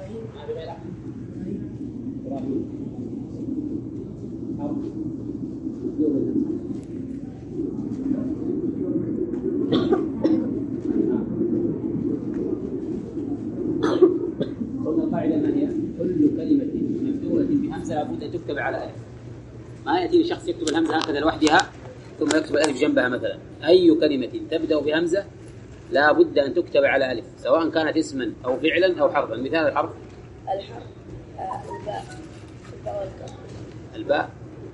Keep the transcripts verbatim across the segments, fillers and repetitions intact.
ما في غير أحمد. إبراهيم حرف قلنا القاعدة ما هي؟ كل كلمة مبدوءة بهمزة لابد أن تكتب على ألف. ما يأتي لشخص يكتب الهمزة هكذا لوحدها ثم يكتب الألف جنبها مثلا. أي كلمة تبدأ بهمزة لا بد أن تكتب على ألف سواء كانت اسما أو فعلا أو حرفا. مثال الحرف الحرف آه الباء الباء والكاف. الباء.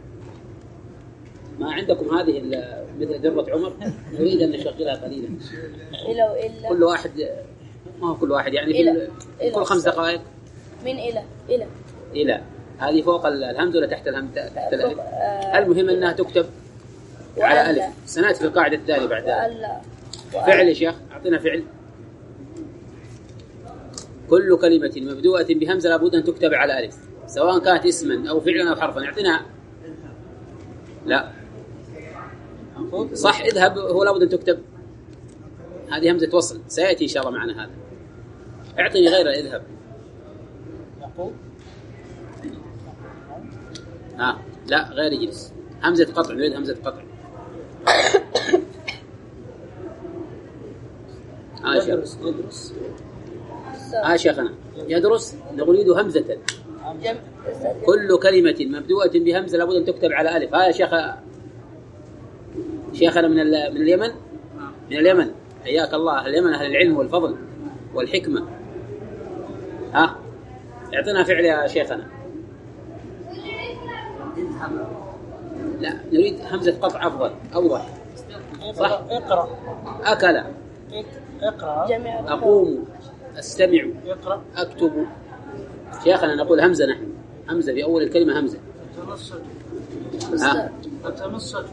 ما عندكم هذه مثل درة عمر؟ نريد أن نشغلها قليلا. إلى وإلا. كل واحد ما هو كل واحد يعني في كل خمس دقائق. من إلى إلى إلى هذه فوق الهمزة ولا تحت الهمزة؟ تحت الألف. المهم أنها تكتب على ألف. سنأتي في القاعدة الثانية بعد ذلك. فعل يا شيخ، أعطينا فعل. كل كلمة مبدوءة بهمزة لابد أن تكتب على ألف سواء كانت اسما أو فعلا أو حرفا. أعطينا. لا صح، اذهب هو لابد أن تكتب. هذه همزة وصل سيأتي إن شاء الله معنا هذا. أعطني غير اذهب. ها لا غير يجلس. همزة قطع، نريد همزة قطع. ها شيخ يدرس. ها شيخنا يدرس. نريد همزة. كل كلمة مبدوءة بهمزة لابد أن تكتب على ألف. ها يا شيخ شيخنا من من اليمن. من اليمن حياك الله. اليمن أهل العلم والفضل والحكمة. ها اعطنا فعل يا شيخنا. لا نريد همزة قطع أفضل أوضح. صح. اقرأ. أكل. اقرأ. أقوم. أستمع. اقرأ. أكتب. شيخنا نقول همزة. نحن همزة في أول الكلمة همزة. تنصت. ها تنصت.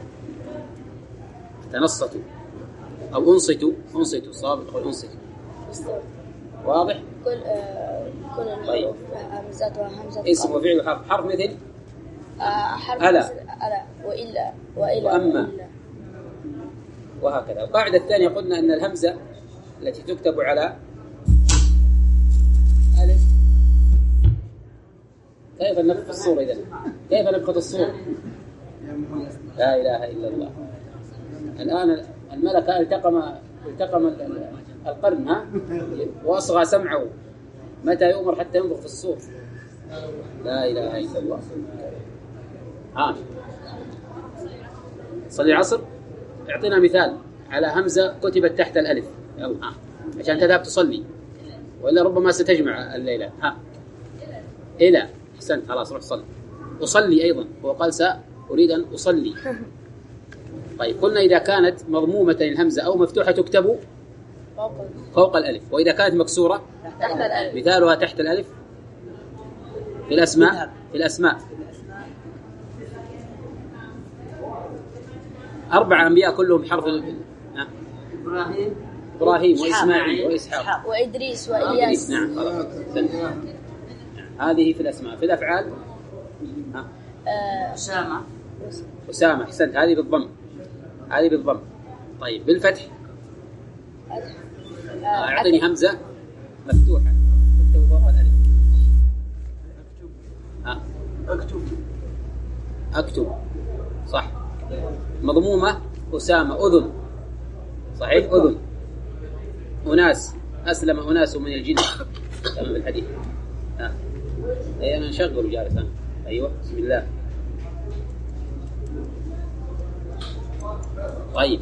تنصت أو أنصتوا. أنصتوا صاب أو أنصتوا. واضح. كل آه كل الحروف همزتها همزة. اسم وفعل وحرف. حرف مثل آه حرف ألا. مثل ألا وإلا وإلا وأما. وإلا. وهكذا. القاعدة الثانية قلنا أن الهمزة التي تكتب على ألف. كيف نفخ الصورة إذن؟ كيف نفخ الصورة؟ لا إله إلا الله. الآن الملك التقم التقم القرن ها وأصغى سمعه. متى يؤمر حتى ينظر في الصور؟ لا إله إلا الله. ها صلي العصر. اعطينا مثال على همزة كتبت تحت الألف. يلا ها عشان تذهب تصلي وإلا ربما ستجمع الليلة. ها إلى. أحسنت خلاص روح صلي. أصلي أيضا هو قال سأريد أن أصلي. طيب قلنا إذا كانت مضمومة الهمزة أو مفتوحة تكتب فوق الألف، وإذا كانت مكسورة تحت الألف. مثالها تحت الألف في الأسماء. في الأسماء أربع أنبياء كلهم حرف. إبراهيم إبراهيم وإسماعيل وإسحاق وإدريس وإلياس. نعم خلاص. هذه في الأسماء. في الأفعال أسامة. أسامة. أحسنت. هذه بالضم. هذه بالضم. طيب بالفتح. أعطني همزة مفتوحة تكتب فوق الألف. ها أكتب. أكتب صح. مضمومة أسامة. أذن صحيح. أذن. أناس. أسلم أناس من الجن. تمام الحديث. ها أي أنا نشغل جالسا. أيوة بسم الله. طيب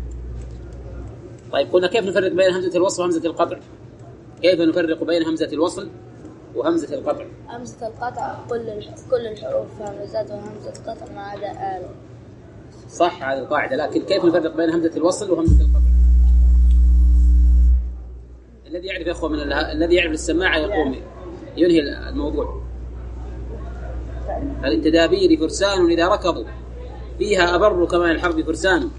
طيب قلنا كيف نفرق بين همزة الوصل وهمزة القطع؟ كيف نفرق بين همزة الوصل وهمزة القطع؟ همزة القطع كل كل الحروف همزات وهمزة القطع ما عدا آل. صح هذه القاعدة. لكن كيف نفرق بين همزة الوصل وهمزة القطع؟ الذي يعرف يا أخوة من ال... الذي يعرف السماعة يقوم ينهي الموضوع. التدابير فرسان إذا ركضوا فيها أبر كما الحرب فرسان،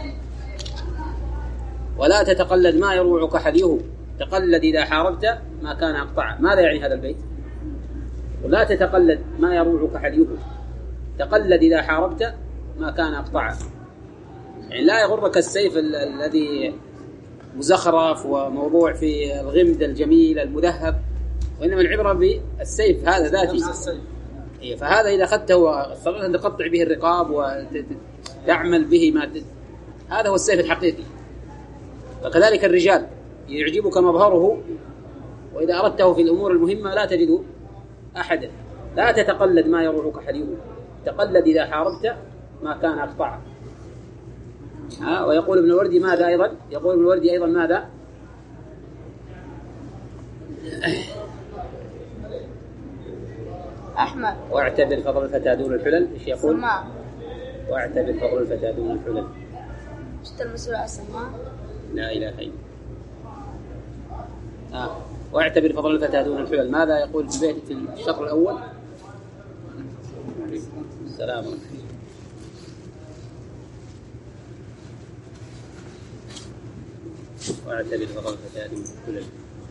ولا تتقلد ما يروعك حديه، تقلد إذا حاربت ما كان أقطع. ماذا يعني هذا البيت؟ ولا تتقلد ما يروعك حديه، تقلد إذا حاربت ما كان أقطع. يعني لا يغرك السيف الذي مزخرف وموضوع في الغمد الجميل المذهب وإنما العبرة بالسيف هذا ذاتي. إيه فهذا إذا أخذته واستطعت أن تقطع به الرقاب وتعمل به ما ت... هذا هو السيف الحقيقي. وكذلك الرجال يعجبك مظهره، وإذا أردته في الأمور المهمة لا تجد أحدا. لا تتقلد ما يروعك حديثه، تقلد إذا حاربت ما كان أقطع. ها ويقول ابن الوردي ماذا أيضا؟ يقول ابن الوردي أيضا ماذا؟ أحمد. واعتبر فضل الفتى دون الحلل. إيش يقول؟ سماع. واعتبر فضل الفتى دون الحلل. مش المسؤول عن السماع؟ لا إله إلا الله. آه. واعتبر فضل الفتى دون الحلل. ماذا يقول البيت في الشطر الأول؟ السلام عليكم. واعتبر فضل الفتى دون الحلل.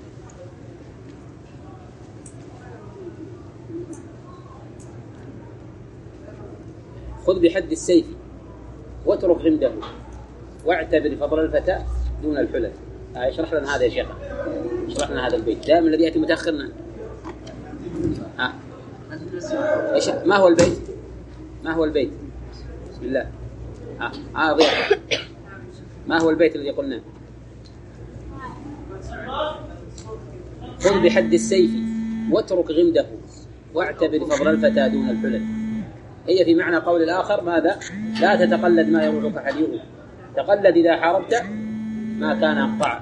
خذ بحد السيف واترك غمده واعتبر فضل الفتى دون الحلل. آه يشرح لنا هذا يا شيخ، يشرح لنا هذا البيت دائما الذي يأتي متأخرنا. آه. ما هو البيت؟ ما هو البيت؟ بسم الله. آه آه ضياء. ما هو البيت الذي قلناه؟ خذ بحد السيف واترك غمده واعتبر فضل الفتى دون الحلل. هي في معنى قول الآخر ماذا؟ لا تتقلد ما يروعك حديثه، تقلد إذا حاربت ما كان أقطع.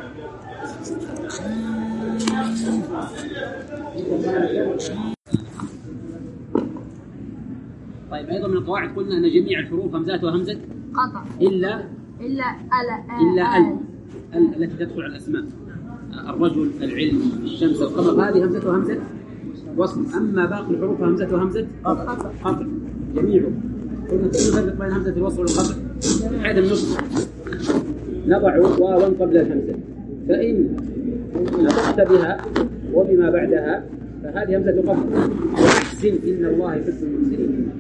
طيب أيضا من القواعد قلنا أن جميع الحروف همزات وهمزة قطع إلا إلا ألا إلا ال ال التي تدخل على الأسماء، الرجل، العلم، الشمس، القمر، هذه همزة وهمزة وصل. أما باقي الحروف همزة وهمزة قطع قطع جميعه. قلنا كيف نفرق بين همزة الوصل والقطع؟ هذا النص نضع واوا قبل الهمزة، فإن نطقت بها وبما بعدها فهذه همزة قطع. وأحسن إن الله يحب المحسنين.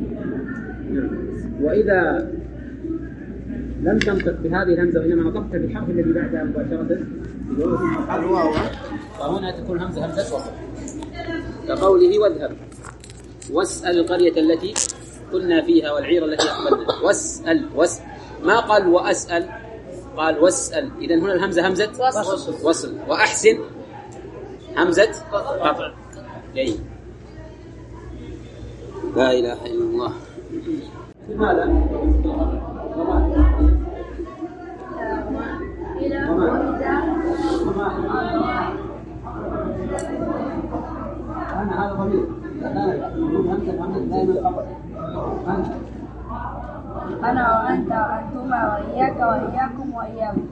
وإذا لم تنطق بهذه الهمزة وإنما نطقت بالحرف الذي بعدها مباشرة الواو، فهنا تكون همزة همزة وصل. كقوله واذهب واسأل القرية التي كنا فيها والعير التي أقبلنا. واسأل واسأل ما قال وأسأل، قال واسأل. إذن هنا الهمزة همزة وصل, وصل. وأحسن همزة قطع. جيد. لا إله إلا الله. لماذا؟ إلى وإذا أنا هذا ضمير همزة همزة دائما قطع. أنا وأنت وأنتما وإياك وإياكم وإياكم.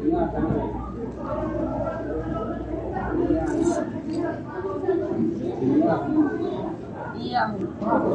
إياهم.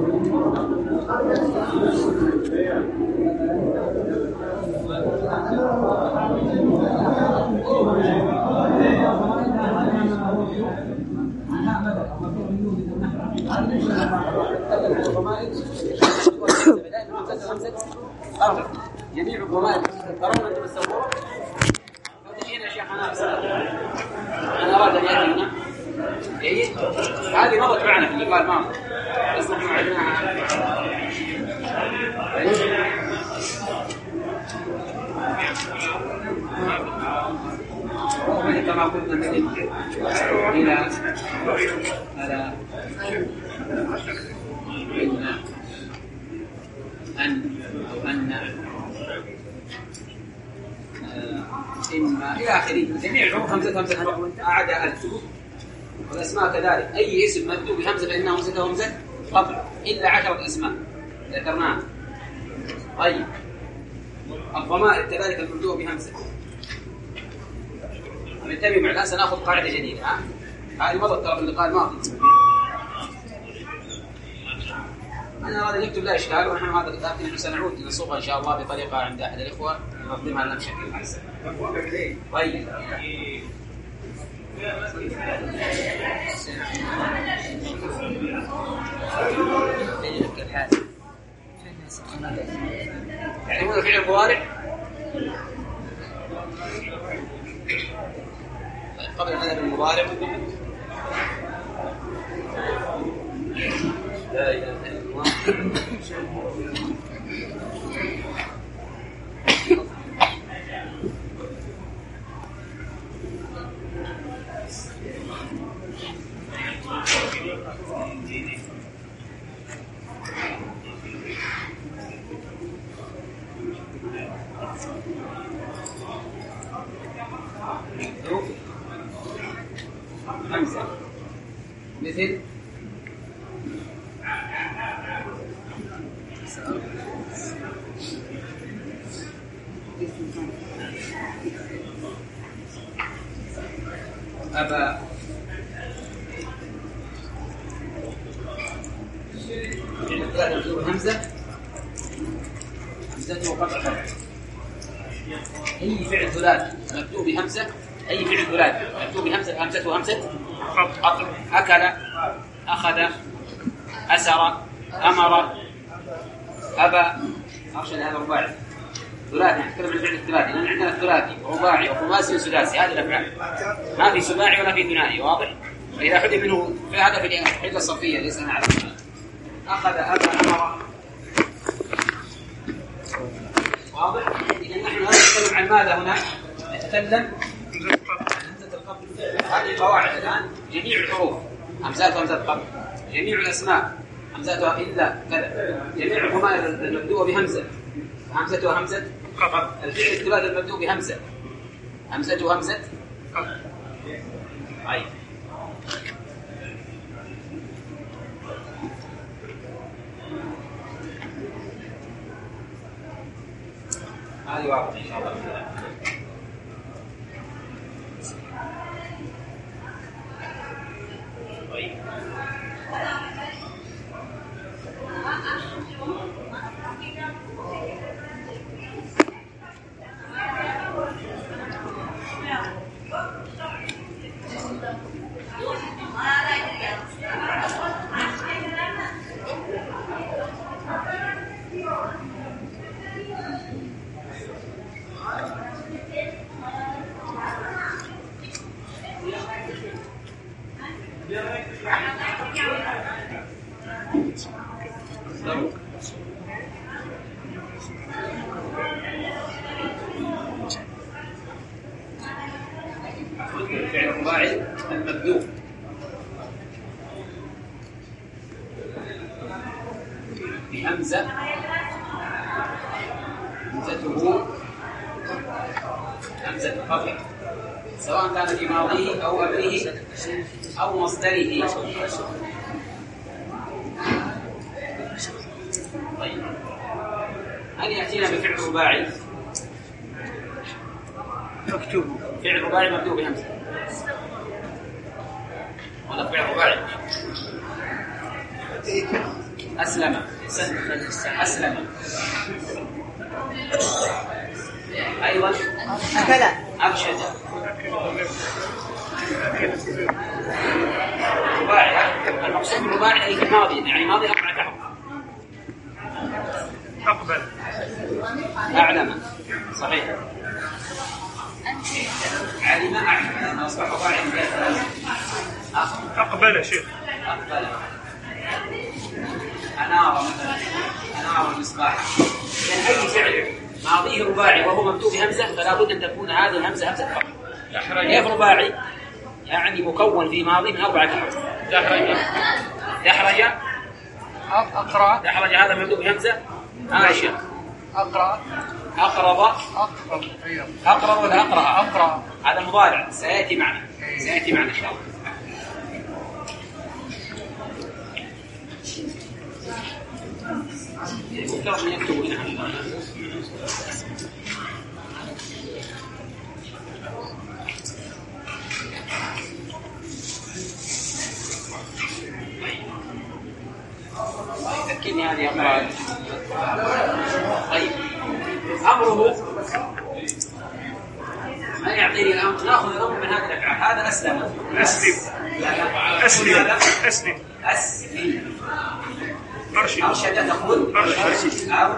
جميع الضمائر ترون أنتم السبورة فتجينا شيخنا أنا أراد أن يأتي هنا. جيد. هذه مرت معنا في اللقاء الماضي بس نحن عدناها. ومن كما قلنا من إلى ألا إن أن أو أن إما إلى آخره. جميع الحروف همزة همزة أعدى ألف. والأسماء كذلك أي اسم مكتوب بهمزة فإنه همزة همزة قطع إلا عشرة أسماء ذكرناها. طيب الضمائر كذلك المبدوء بهمزة. ننتبه مع الآن سنأخذ قاعدة جديدة. ها هذه مضت ترى في اللقاء الماضي. أنا أراد أن يكتب لا إشكال ونحن هذا لكن سنعود نصوغها إن شاء الله بطريقة عند أحد الإخوة ننظمها لنا بشكل أحسن. طيب تعلمون الفعل المضارع؟ قبل أن نذهب المضارع همزة مثل أبا همزة همزته قطع فرع. أي فعل ثلاثي مكتوب بهمزة، أي فعل ثلاثي مكتوب بهمزة همزته همزة قطع. أكل، أخذ، أسر، أمر، أبى. أرشد هذا رباعي ثلاثي. نتكلم عن الفعل الثلاثي لأن عندنا الثلاثي رباعي وخماسي وسداسي. هذه الأفعال ما في سباعي ولا في ثنائي. واضح؟ فإذا حدث منه فهذا في الحجة الصرفية ليس نعلم. أخذ، أبى، أمر. واضح؟ إذا نحن الآن نتكلم عن ماذا هنا؟ نتكلم همزة القبل. هذه قواعد الآن. جميع الحروف همزات همزة القبل، جميع الأسماء همزاتها إلا كذا، جميع الضمائر المبدوءة بهمزة همزتها همزة قبل. الفعل الثلاثي المبدوء بهمزة همزته همزة قبل. أي هذه واضحة إن شاء الله. طيب الفعل الرباعي المبدوء بهمزة همزته همزة الخفض سواء كان في ماضيه أو أمره أو مصدره. طيب هل يأتينا بفعل رباعي مكتوب؟ فعل رباعي مبدوء بهمزة ولا فعل رباعي؟ أسلم، أسلم. أيضا أكل، أرشد. رباعي. المقصود بالرباعي أي في الماضي، يعني ماضي أربعة أحرف. أقبل، أعلم. صحيح. علم، أعلم. أصبح رباعي. أقبل شيخ. أقبل. أنار مثلا، أنار المصباح. إذن أي فعل ماضيه رباعي وهو مكتوب بهمزة فلا بد أن تكون هذه الهمزة همزة قبل. كيف رباعي؟ يعني مكون في ماضي من أربعة أحرف. دحرج، دحرج، أقرأ، دحرج هذا مكتوب بهمزة. عائشة، أقرأ، أقرب، أقرأ، أقرب ولا أقرأ؟ أقرأ. هذا مضارع سيأتي معنا، سيأتي معنا إن شاء الله. يفترض أن يكتبوا هنا. ذكرني هذه أمراض. طيب أمره من يعطيني الأمر؟ نأخذ الأمر من هذه الأفعال. هذا أسلم، أسلم، أسلم، أسلم، أسلم. أرشد، أرشد تقول أرشد، أو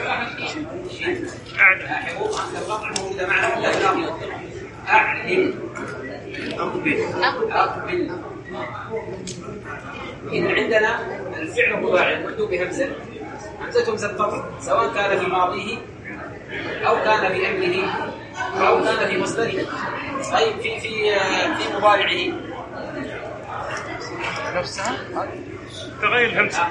أعلم. لاحظوا أن القطع موجودة معنا إلا بالأمر. أعلم، أقبل، أقبل. إذا عندنا الفعل الرباعي المكتوب بهمزة، همزة همزة قطع، سواء كان في ماضيه أو كان في أمره أو كان في مصدره. طيب في في في مضارعه نفسها تغير الهمزة.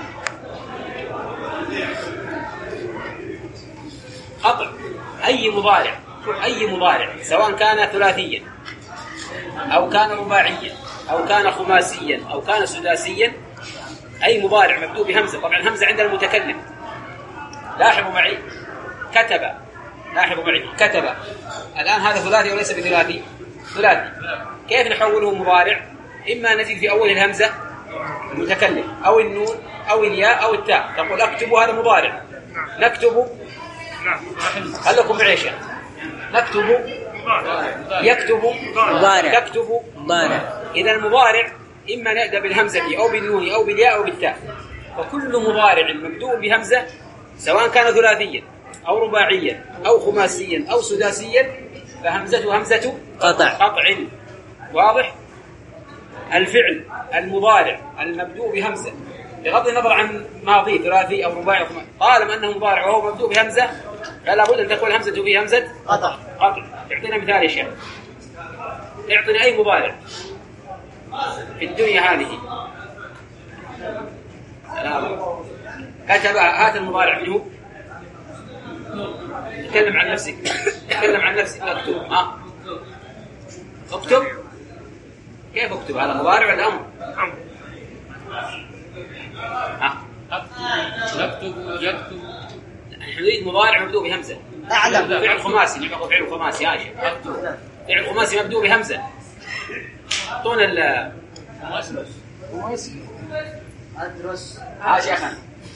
قطع أي مضارع، أي مضارع سواء كان ثلاثيا أو كان رباعيا أو كان خماسيا أو كان سداسيا، أي مضارع مبدوء بهمزة. طبعا الهمزة عند المتكلم. لاحظوا معي كتب، لاحظوا معي كتب، الآن هذا ثلاثي وليس بثلاثي، ثلاثي. كيف نحوله مضارع؟ إما نزيد في أول الهمزة المتكلم أو النون أو الياء أو التاء، تقول أكتب هذا مضارع، نكتب، هل لكم معي شيء؟ نكتب، يكتب، مضارع، تكتب، مضارع. إذا المضارع إما نبدأ بالهمزة أو بالنون أو بالياء أو بالتاء. فكل مضارع مبدوء بهمزة سواء كان ثلاثيا أو رباعيا أو خماسيا أو سداسيا فهمزته همزة قطع. قطع. واضح؟ الفعل المضارع المبدوء بهمزة بغض النظر عن ماضي ثلاثي أو رباعي أو خماسي، طالما أنه مضارع وهو مبدوء بهمزة فلا بد أن تكون همزته فيه همزة قطع. قطع. اعطينا مثال يا شيخ، اعطينا أي مضارع في الدنيا هذه كتب، هات المضارع منه. تكلم عن نفسك، تكلم عن نفسك. اكتب، ها اكتب. كيف اكتب؟ هذا مضارع ولا امر؟ ها يكتب يكتب نحن نريد مضارع مبدوء بهمزه. أعلم. فعل خماسي، نعم فعل خماسي. هاشم فعل خماسي مبدوء بهمزه. اعطونا ال أدرس ها شيخنا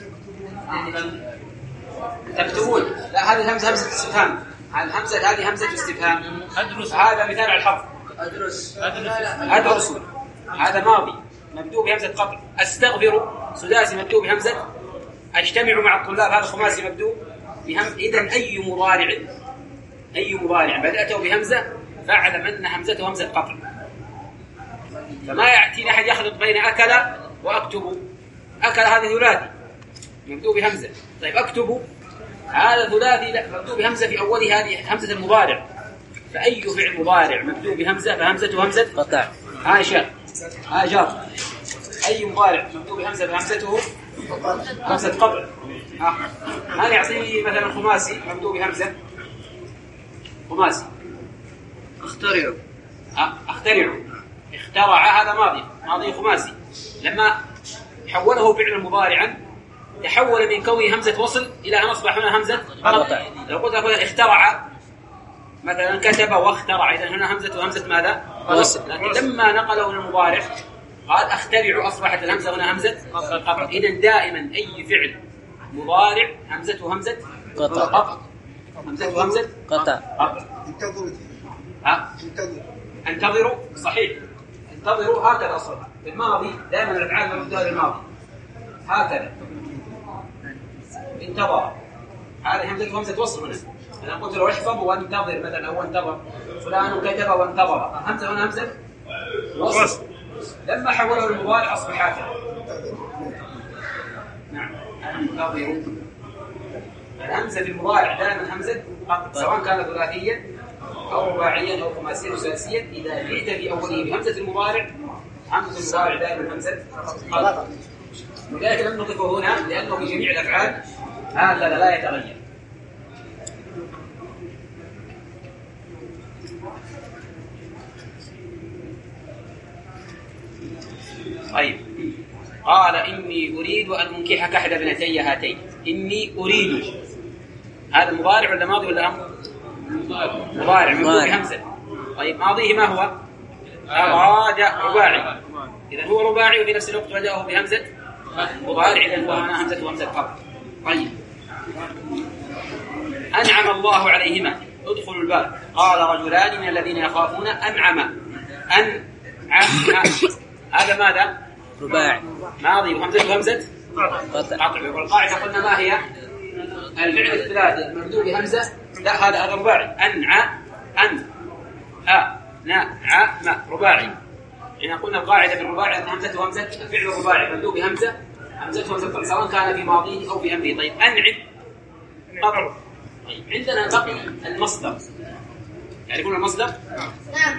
تكتبون. لا هذه همزه همزه استفهام، الهمزه هذه همزه استفهام. أدرس هذا مثال على الحرف. أدرس أدرس هذا ماضي مبدوء بهمزه قطع. استغفر سداسي مبدوء بهمزه. اجتمع مع الطلاب هذا خماسي مبدوء بهم. اذا اي مضارع، اي مضارع بداته بهمزه فاعلم ان همزته همزه قطع. فما يأتي أحد يخلط بين أكل وأكتب. أكل هذا ثلاثي مبدوء بهمزة، طيب أكتب هذا ثلاثي لا مبدوء بهمزة في أوله، هذه همزة المضارع. فأي فعل مضارع مبدوء بهمزة فهمزته همزة قطع. ها شر، ها جر. أي مضارع مبدوء بهمزة فهمزته همزة قطع. ها هذا يعطيني مثلا خماسي مبدوء بهمزة، خماسي أخترع أخترع. اخترع هذا ماضي، ماضي خماسي. لما حوله فعلا مضارعا تحول من كونه همزة وصل إلى أن أصبح هنا همزة قطع. لو قلت لك اخترع مثلا كتب واخترع، إذا هنا همزة همزة ماذا؟ وصل. لكن لما نقله للمضارع قال أخترع أصبحت الهمزة هنا همزة قطع. إذا دائما أي فعل مضارع همزته همزة قطع. همزته همزة قطع. انتظر ها انتظر انتظروا صحيح، انتظروا هكذا أصلا في الماضي دائما الأفعال مبدوءة بالماضي هكذا. انتظر هذه همزة همزة وصل هنا. أنا قلت له احفظ وانتظر مثلا أو انتظر فلان كتب وانتظر، همزة هنا همزة وصل. لما حوله المضارع أصبح هكذا. نعم انتظروا. الهمزة في المضارع دائما همزة سواء كان ثلاثيا أو رباعيا أو خماسيا أو سداسيا. إذا جئت في أوله بهمزة المضارع، همزة المضارع دائما همزة قطع. ولذلك لم نضيفه هنا لأنه في جميع الأفعال هكذا لا يتغير. طيب قال إني أريد أن أنكحك أحد ابنتي هاتين. إني أريد هذا مضارع ولا ماضي ولا أمر؟ مضارع مبدوء بهمزة. طيب ماضيه ما هو؟ أراد رباعي. إذا هو رباعي وفي نفس الوقت بدأه بهمزة مضارع، إذا هو هنا همزة وهمزة قطع. طيب أنعم الله عليهما ادخلوا الباب. قال رجلان من الذين يخافون أنعم. أنعم هذا ماذا؟ رباعي ماضي وهمزة وهمزة قطع. قطع. والقاعدة قلنا ما هي؟ الفعل الثلاثي المبدوء بهمزة لا هذا رباعي. أنع أن أ نا ع ما رباعي. يعني قلنا القاعدة في الرباعي أن همزته همزة الفعل الرباعي مبدوء بهمزة همزته همزة سواء كان في ماضيه أو في أمره. طيب أنعم قطر. طيب عندنا بقي المصدر. يعرفون المصدر؟ نعم.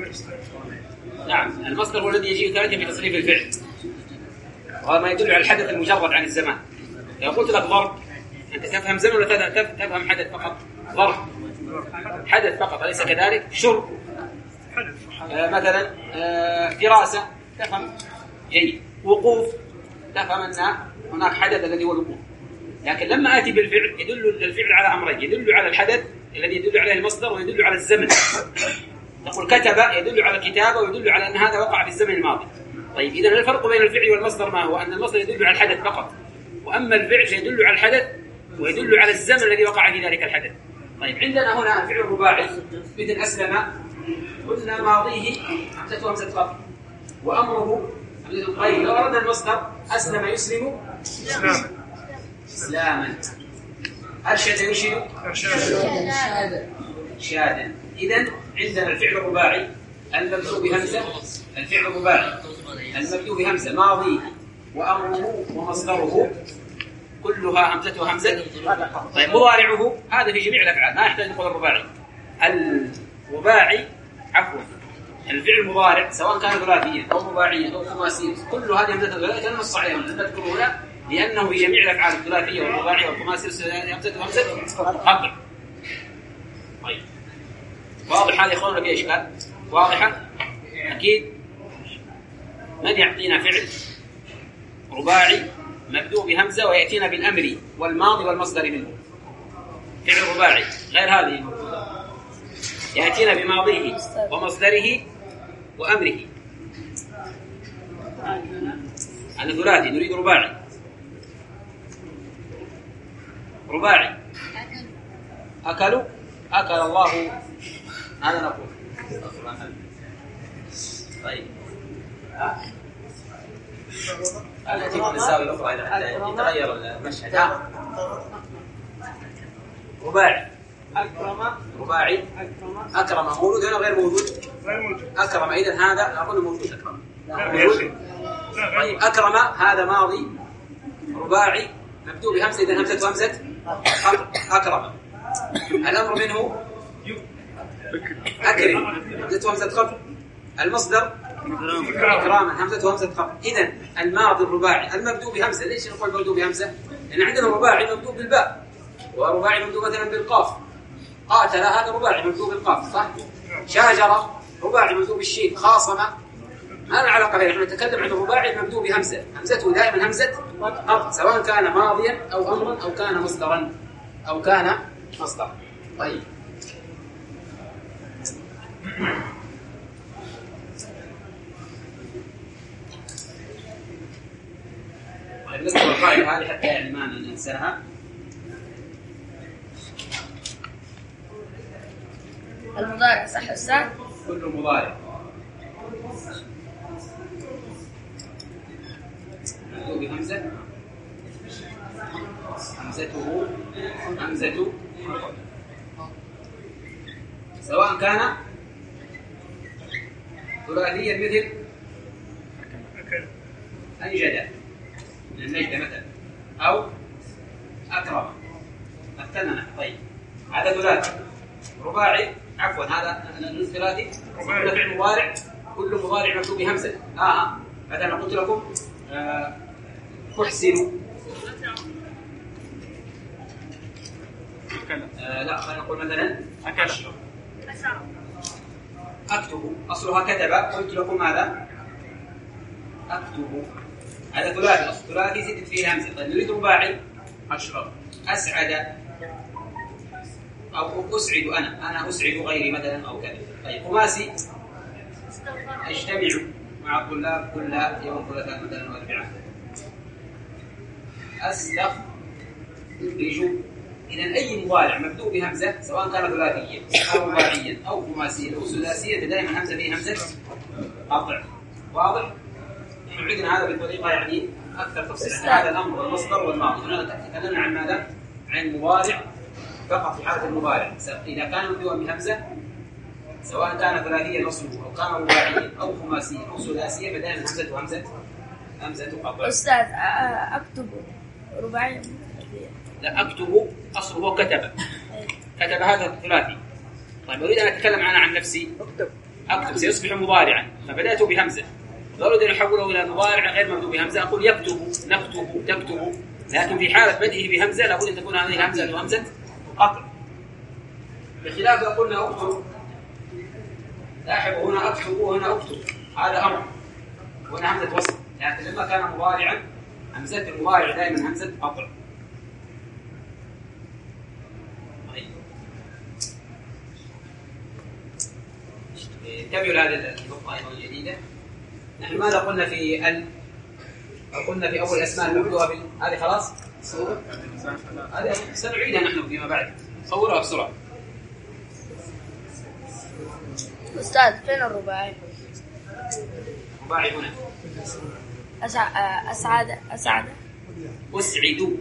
نعم المصدر هو الذي يجيء ثالثا في تصريف الفعل وهذا ما يدل على الحدث المجرد عن الزمان. لو قلت لك ضرب أنت تفهم زمن ولا تفهم حدث فقط؟ ضرب حدث فقط أليس كذلك؟ شرب آه مثلا آه دراسة تفهم جيد. وقوف تفهم أن هناك حدث الذي هو الوقوف. لكن لما آتي بالفعل يدل الفعل على أمرين، يدل على الحدث الذي يدل عليه المصدر ويدل على الزمن. تقول كتب يدل على الكتابة ويدل على أن هذا وقع في الزمن الماضي. طيب إذن الفرق بين الفعل والمصدر ما هو؟ أن المصدر يدل على الحدث فقط، وأما الفعل يدل على الحدث ويدل على الزمن الذي وقع في ذلك الحدث. طيب عندنا هنا الفعل الرباعي مثل أسلم قلنا ماضيه همزته همزة قطع وأمره همزة غير. لو أردنا المصدر أسلم يسلم إسلاما أرشد يرشد إرشادا. إذن عندنا الفعل الرباعي المبدوء بهمزة الفعل الرباعي المبدوء بهمزة ماضيه وأمره ومصدره كلها همزته همزة. طيب مضارعه هذا في جميع الأفعال ما يحتاج نقول الرباعي. الرباعي عفوا الفعل المضارع سواء كان ثلاثيا أو رباعيا أو خماسيا كل هذه همزة ثلاثية نص عليها لم تذكره هنا لأنه في جميع الأفعال الثلاثية والرباعية والخماسية همزته همزة قطع. طيب واضح هذا يا إخواننا في إشكال؟ واضحة؟ أكيد. من يعطينا فعل رباعي مبدوء بهمزة ويأتينا بالأمر والماضي والمصدر منه؟ فعل رباعي غير هذه الموجودة يأتينا بماضيه ومصدره وأمره. أنا ثلاثي نريد رباعي. رباعي أكلوا أكل الله هذا نقول. طيب التي نساوي الأخرى إذا يتغير المشهد. رباعي أكرم رباعي أكرم مولود هنا غير موجود أكرم إذن هذا أقول موجود أكرم موجود. طيب أكرم هذا ماضي رباعي مبدوء بهمزة إذن همزة همزة أكرم. الأمر منه أكرم همزة همزة قبل. المصدر إكراما همزة همزة قبل. إذن الماضي الرباعي المبدوء بهمزة. ليش نقول مبدوء بهمزة؟ لأن عندنا رباعي مبدوء بالباء ورباعي مبدوء مثلا بالقاف. قاتل هذا رباعي مبدوء بالقاف صح؟ شاجر رباعي مبدوء بالشين. خاصم ما له علاقة بها. نحن نتكلم عن الرباعي المبدوء بهمزة همزته دائما همزة قطع سواء كان ماضيا أو أمرا أو كان مصدرا أو كان مصدرا. طيب نذكر القاعدة هذه حتى يعني ما ننساها. المضارع صح أستاذ؟ كل مضارع مبدوء بهمزة همزته همزة سواء كان ثلاثيا مثل أنجد من النجدة مثلا أو أكرم مثلنا. طيب هذا ثلاثي. رباعي عفوا هذا الثلاثي كل فعل مضارع كل مضارع مكتوب بهمزة. آه مثلا أنا قلت لكم آه أحسن آه لا خلينا نقول مثلا أكتب أكتب أصلها كتب. قلت لكم ماذا؟ أكتب. هذا ثلاثي أصل ثلاثي زدت فيه همزة. طيب نريد رباعي أشرب أسعد أو أسعد أنا أنا أسعد غيري مثلا أو كذا. طيب خماسي أجتمع مع الطلاب كل يوم ثلاثاء مثلا وأربعاء. أستخرج. إذن أي مضارع مبدوء بهمزة سواء كان ثلاثيا أو رباعيا أو خماسيا أو سداسيا دائما همزة فيه همزة قطع. واضح؟ نعيدنا هذا بالطريقة يعني أكثر تفصيل. هذا الأمر والمصدر والماضي. هنا تكلمنا عن ماذا؟ عن مضارع فقط في حالة المضارع إذا كان مبدوءا بهمزة سواء كان ثلاثيا اصله او كان رباعيا او خماسيا او ثلاثيا فدائما همزه همزه همزه قطع. أستاذ أكتب رباعي. لا أكتب أصله كتب. كتب هذا الثلاثي. طيب أريد أن أتكلم أنا عن نفسي. أكتب سيصبح مضارعا فبدأت بهمزة. أريد أن أحوله إلى مضارع غير مبدوء بهمزة أقول يكتب نكتب تكتب. لكن في حالة بدئه بهمزة لابد أن تكون هذه الهمزة همزة قطع. بخلاف لو قلنا أكتب. لاحظوا هنا أكتب وهنا أكتب. هذا أمر. وهنا همزة وصل. لكن لما كان مضارعا همزة المضارع دائما همزة قطع. انتبهوا لهذه النقطة أيضا جديدة. نحن ماذا قلنا في ال؟ قلنا في أول الأسماء المبدوءة بال هذه خلاص؟ هذه سنعيدها نحن فيما بعد. صورها بسرعة. أستاذ فين الرباعي؟ رباعي هنا. أسع... أسعد أسعد أسعد.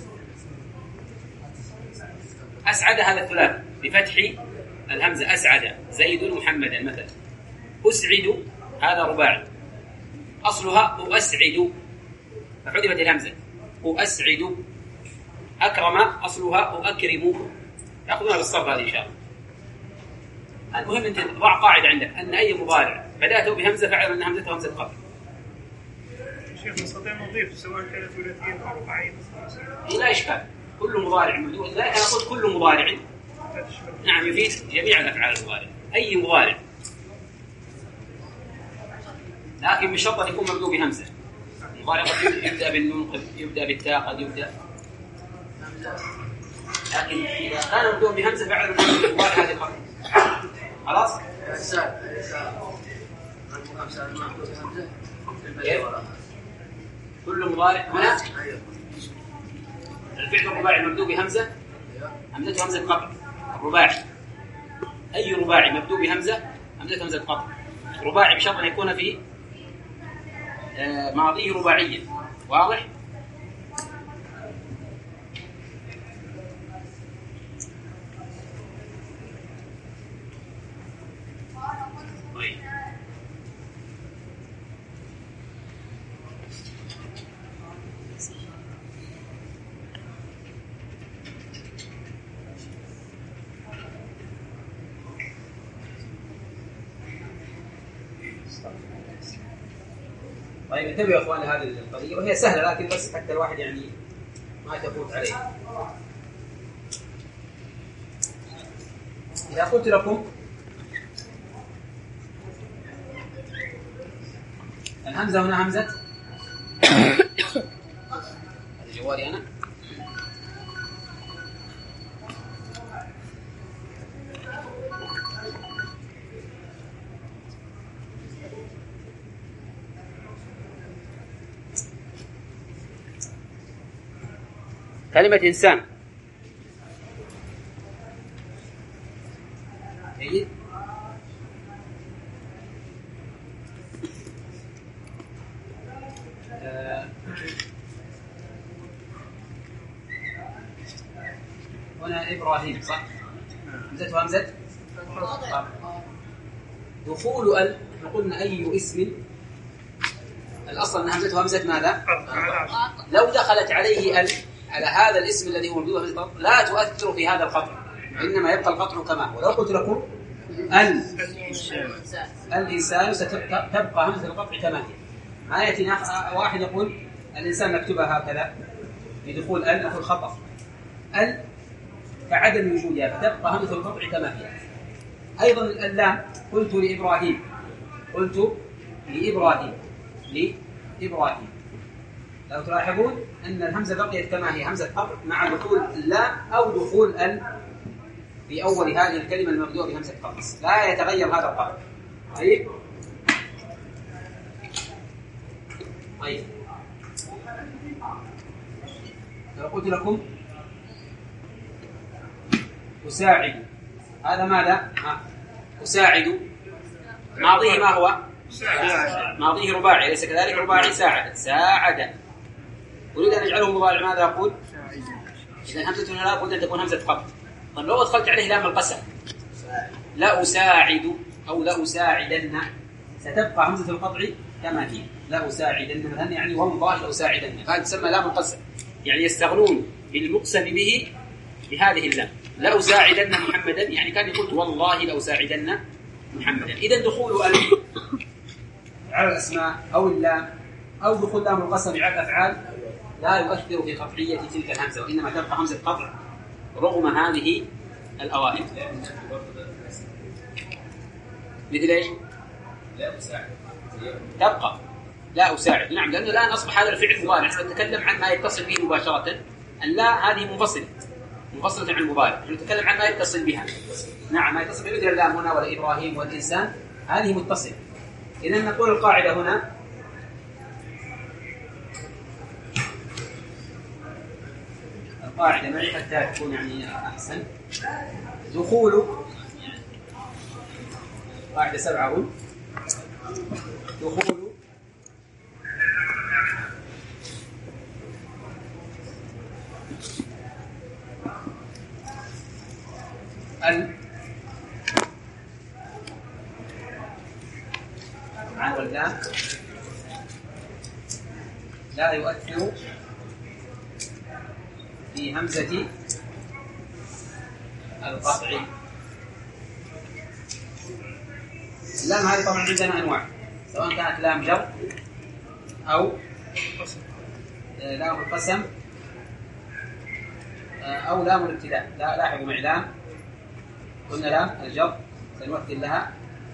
أسعد هذا الثلاث بفتح الهمزة. أسعد زيد محمدا مثلا. أسعد هذا رباعي أصلها أسعد فحذفت الهمزة. أسعد. أكرم أصلها أكرم. تأخذونها بالصرف هذه إن شاء الله. المهم أنت ضع قاعدة عندك أن أي مضارع بدأته بهمزة فاعلم أن همزته همزة قطع. شيخ نستطيع نضيف سواء كان ثلاثيا أو رباعيا. لا إشكال. كل مضارع مبدوء. لا أنا أقول كل مضارع. نعم يفيد جميع الأفعال المضارع. أي مضارع. لكن بشرط أن يكون مبدوء بهمزة. المضارع قد يبدأ بالنون قد يبدأ بالتاء قد يبدأ. لكن إذا كان مبدوء بهمزة فعلا المضارع هذه الخطأ. خلاص؟ كل مضارع هنا الفعل الرباعي المبدوء بهمزة همزته همزة قطع. الرباعي أي رباعي مبدوء بهمزة همزته همزة قطع. رباعي بشرط أن يكون في ماضيه رباعيا. واضح؟ طيب. طيب انتبهوا يا اخوان هذه القضيه وهي سهله لكن بس حتى الواحد يعني ما تفوت عليه. اذا قلت لكم الهمزه هنا همزه هذا جوالي انا. كلمة إنسان. جيد. آه. هنا إبراهيم صح؟ همزة همزة دخول ال قلنا أي اسم الأصل أن همزة همزة ماذا؟ لو دخلت عليه ال على هذا الاسم الذي هو مبدوء همزة لا تؤثر في هذا القطع إنما يبقى القطع كما هو. ولو قلت لكم ال الإنسان ستبقى همزة القطع كما هي. ما يأتي واحد يقول الإنسان نكتبها هكذا بدخول ال نقول خطأ. ال كعدم وجودها فتبقى همزة القطع كما هي. أيضا اللام قلت لإبراهيم قلت لإبراهيم لإبراهيم لو تلاحظون أن الهمزة بقيت كما هي همزة قطع مع دخول اللام أو دخول ال في أول هذه الكلمة المبدوءة بهمزة قطع لا يتغير هذا القطع. طيب طيب لو قلت لكم أساعد هذا ماذا؟ أساعد ماضيه ما هو؟ ماضيه رباعي أليس كذلك؟ رباعي ساعد ساعد. أريد أن نجعله مضارع ماذا أقول؟ إذا همزة هنا لابد أن تكون همزة قطع. طيب لو أدخلت عليه لام القسم لا أساعد أو لا أساعدن، ستبقى همزة القطع كما هي. لا أساعدن مثلا يعني والله لا أساعدن، هذا تسمى لام القسم، يعني يستغنون بالمقسم به بهذه اللام. لا أساعدن محمدا يعني كان يقول والله لا أساعدن محمدا. إذا دخول ال على الأسماء أو اللام أو دخول لام القسم على الأفعال لا يؤثر في قطعية تلك الهمزة، وإنما تبقى همزة قطع رغم هذه الأوائل. مثل ايش؟ لا أساعد تبقى لا أساعد، نعم، لأنه الآن أصبح هذا الفعل مضارع. نحن نتكلم عن ما يتصل به مباشرة، اللا هذه منفصلة منفصلة عن المضارع، نحن نتكلم عن ما يتصل بها. نعم، ما يتصل به مثل اللام هنا ولا إبراهيم والإنسان، هذه متصلة. إذا نقول القاعدة هنا القاعدة معي حتى تكون يعني أحسن. دخول قاعدة سبعة، دخول ال عن واللام لا يؤثر في همزة القطع. اللام هذه طبعا عندنا أنواع، سواء كانت لام جر أو لام القسم أو لام الابتداء. لا لاحظوا معي لام، قلنا لام الجر سنمثل لها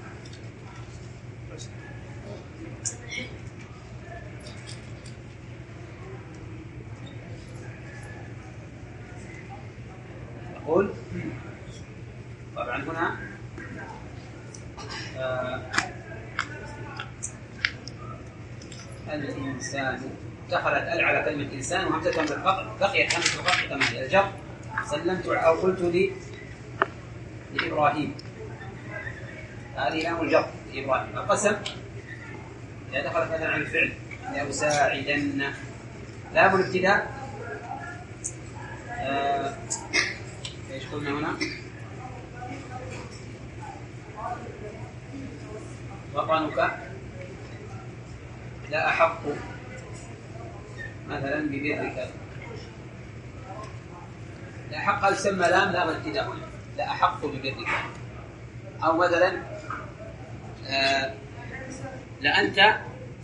نقول طبعا هنا آه الإنسان دخلت ال على كلمة إنسان وهمزة بالقطع، بقيت همزة القطع كما هي. الجر سلمت أو قلت لي لإبراهيم، هذه لام الجر لإبراهيم. القسم إذا دخلت مثلا عن الفعل لأساعدن. لام الابتداء آه ايش قلنا هنا؟ وطنك لا أحق مثلا ببرك. لا أحق يسمى لام لام الابتداء، لا أحق ببرك. أو مثلا آه لأنت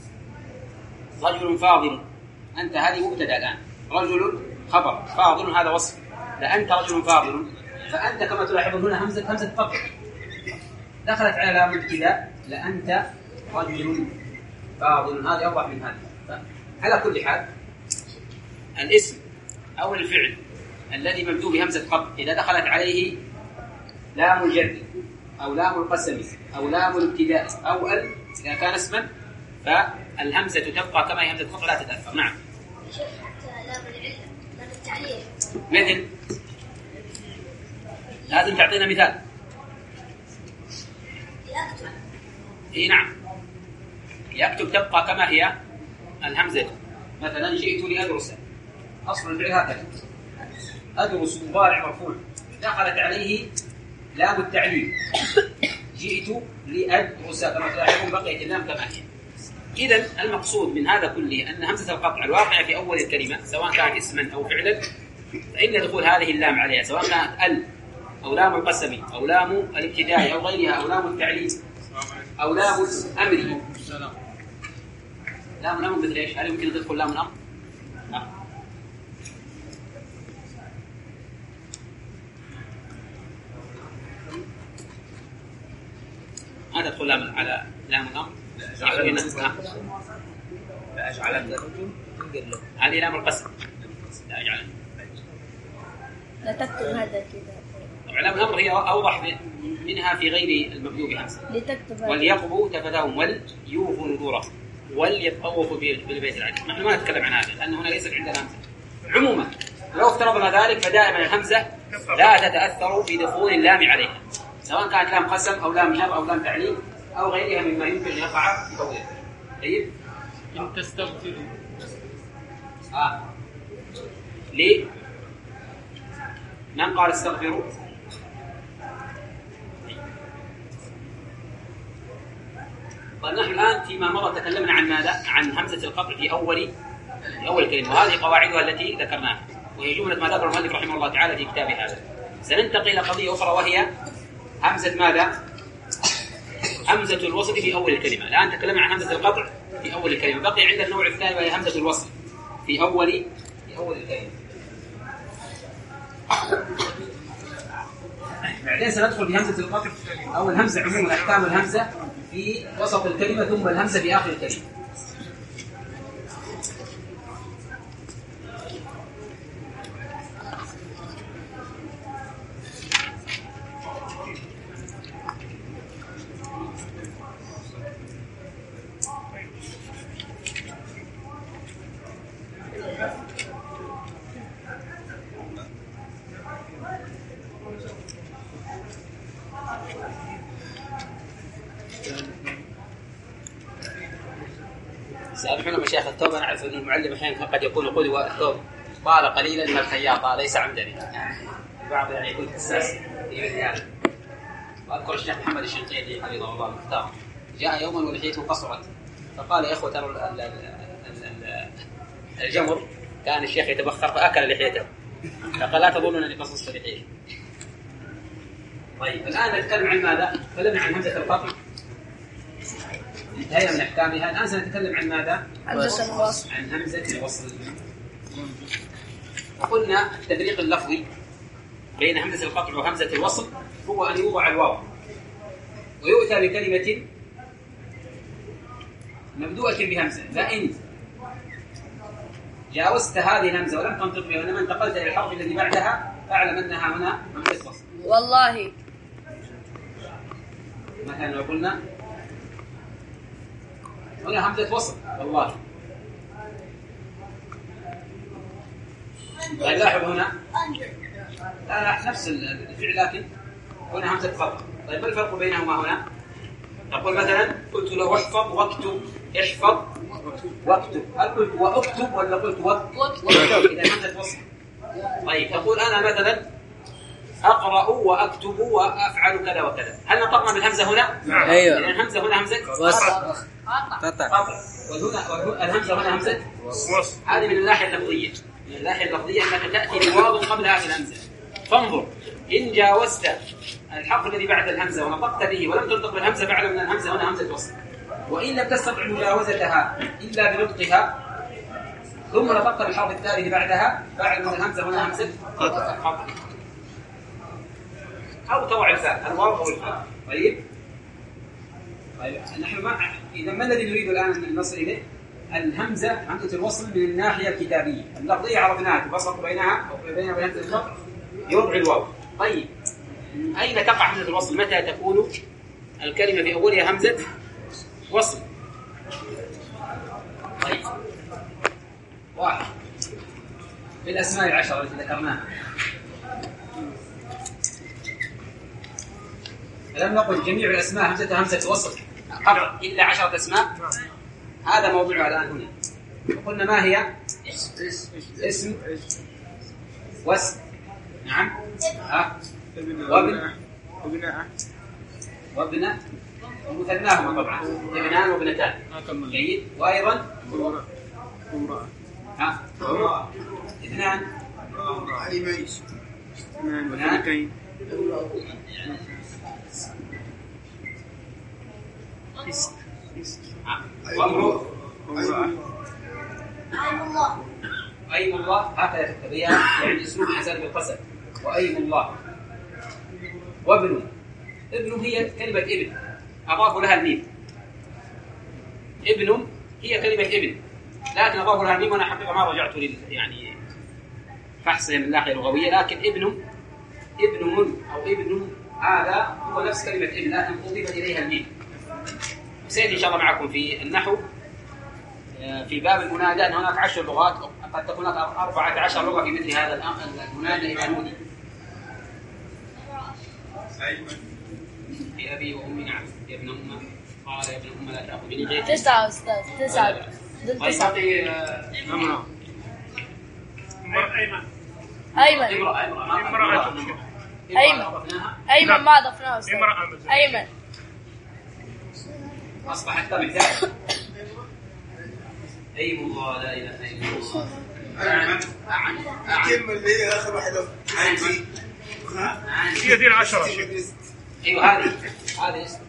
رجل فاضل، أنت هذه مبتدأ الآن، رجل خبر، فاضل هذا وصف. لأنت رجل فاضل، فأنت كما تلاحظون هنا همزة همزة قطع دخلت على لام الابتداء، لأنت رجل فاضل، هذا أوضح من هذا. على كل حال الاسم أو الفعل الذي مبدوء بهمزة قطع إذا دخلت عليه لام الجر أو لام القسم أو لام الابتداء أو ال إذا كان اسما، فالهمزة تبقى كما هي همزة قطع لا تتأثر. نعم. لام العلة، لام التعليل. مثل لازم تعطينا مثال. يكتب. اي نعم، يكتب تبقى كما هي الهمزة. مثلا جئت لأدرس، أصل الفعل هكذا، أدرس مضارع مرفوع دخلت عليه لام التعليل، جئت لأدرس كما تلاحظون بقيت اللام كما هي. إذن المقصود من هذا كله أن همزة القطع الواقعة في أول الكلمة سواء كانت اسما أو فعلا، فإن دخول هذه اللام عليها سواء كانت ال أو لام القسم أو لام الابتداء أو غيرها أو لام التعليل أو لام الأمر. لام الأمر مثل إيش؟ هل يمكن تدخل لام الأمر؟ لا. ما تدخل لام على لام الأمر. لا أجعلن رجل هذه لام القسم. لا أجعلن. لا تكتب هذا كذا. لام الأمر هي أوضح منها في غير المبدوء بهمزة. لتكتب وليقضوا تفثهم وليوفوا نذورهم وليطوفوا بالبيت العتيق. نحن ما نتكلم عن هذا لأن هنا ليست عندنا همزة. عموما لو افترضنا ذلك فدائما الهمزة لا تتأثر بدخول اللام عليها سواء كانت لام قسم أو لام جر أو لام تعليل أو غيرها مما يمكن أن يقع في قوله. طيب إن تستغفروا آه. ليه؟ من قال استغفروا؟ فيما مضى تكلمنا عن ماذا؟ عن همزة القطع في أول في أول كلمة، وهذه قواعدها التي ذكرناها، وهي جملة ما ذكر المؤلف رحمه الله تعالى في كتاب هذا. سننتقل إلى قضية أخرى وهي همزة ماذا؟ همزة الوصل في أول الكلمة. الآن تكلمنا عن همزة القطع في أول الكلمة، بقي عندنا النوع الثاني وهي همزة الوصل في أول في أول الكلمة. بعدين سندخل في همزة القطع أو الهمزة عموما، أحكام الهمزة في وسط الكلمة ثم الهمزة في آخر الكلمة. سألحون مشايخ الثوب. أنا أعرف أن المعلم أحيانا قد يكون قدوة الثوب طال قليلا من الخياطة ليس عمدا، يعني بعض يعني يكون حساس في مثل هذا. وأذكر الشيخ محمد الشنقيطي حفظه الله المختار جاء يوما ولحيته قصرت، فقال يا إخوة ترى الجمر كان الشيخ يتبخر فأكل لحيته، فقال لا تظنون أني قصصت لحيته. طيب الآن نتكلم عن ماذا؟ تكلمنا عن همزة القطع انتهينا من أحكامها. الآن سنتكلم عن ماذا؟ همزة الوصل. عن همزة الوصل. وقلنا التفريق اللفظي بين همزة القطع وهمزة الوصل هو أن يوضع الواو ويؤتى بكلمة مبدوءة بهمزة، فإن جاوزت هذه الهمزة ولم تنطق بها وإنما انتقلت إلى الحرف الذي بعدها فاعلم أنها هنا همزة وصل. والله مثلا لو قلنا هنا همزة وصل والله. طيب لاحظ هنا لا لا نفس الفعل لكن هنا همزة قطع. طيب ما الفرق بينهما هنا؟ نقول مثلا قلت له احفظ واكتب، احفظ واكتب، هل قلت واكتب ولا قلت واكتب؟ إذا همزة وصل. طيب تقول أنا مثلا أقرأ وأكتب وأفعل كذا وكذا، هل نطقنا بالهمزة هنا؟ نعم. أيوة. لأن الهمزة هنا همزة قطع. قطع، وهنا الهمزة هنا همزة وصل. هذه من الناحية اللفظية. من الناحية اللفظية أنك تأتي بواو قبل هذه الهمزة. فانظر إن جاوزت الحرف الذي بعد الهمزة ونطقت به ولم تنطق بالهمزة فاعلم أن الهمزة هنا همزة وصل. وإن لم تستطع مجاوزتها إلا بنطقها ثم نطقت بالحرف الثالث بعدها فاعلم أن الهمزة هنا همزة قطع أو طوع الفاء، الواو أو الفاء. طيب طيب نحن ما إذا ما الذي نريد الآن أن نصل إليه؟ الهمزة همزة الوصل من الناحية الكتابية. اللفظية عرفناها تفصل بينها أو بينها وبين همزة القطع يوضع الواو. طيب أين تقع همزة الوصل؟ متى تكون الكلمة في أولها همزة وصل؟ طيب واحد في الأسماء العشرة التي ذكرناها لم نقل جميع الأسماء همزة همزة وصل قطع إلا عشرة أسماء. هذا موضوعها الآن هنا. وقلنا ما هي؟ اسم واسم نعم ها وابن وابنة ومثناهما طبعا ابنان وابنتان جيد. وأيضا ها اثنان اثنان وامرؤ أيم الله هكذا تكتبيها يعني اسلوب حسن بالقسم. وأيم الله وابن ابن هي كلمة ابن أضافوا لها الميم. ابن هي كلمة ابن لكن أضافوا لها الميم. وأنا حقيقة ما رجعت لل يعني فحصها من الناحية اللغوية لكن ابن ابن من أو ابن هذا هو نفس كلمة ابن لكن أضيف إليها الميم. سيأتي إن شاء الله معكم في النحو في باب المنادى أن هناك عشر لغات قد تكون هناك أربعة عشر لغة في مثل هذا المنادى إذا نودي. في أبي وأمي نعم يا ابن أمة قال يا ابن أمة لا تأخذ بني غيري. تسعة أستاذ تسعة تسعة. أيمن أيمن أيمن أيمن ما أضفناه أستاذ. أيمن أصبحت مثال أيم الله لا إله إلا الله. أعن أعن الكلمة اللي هي آخر واحدة عندي هي دي العشرة شيخ. أيوة هذه هذه اسم.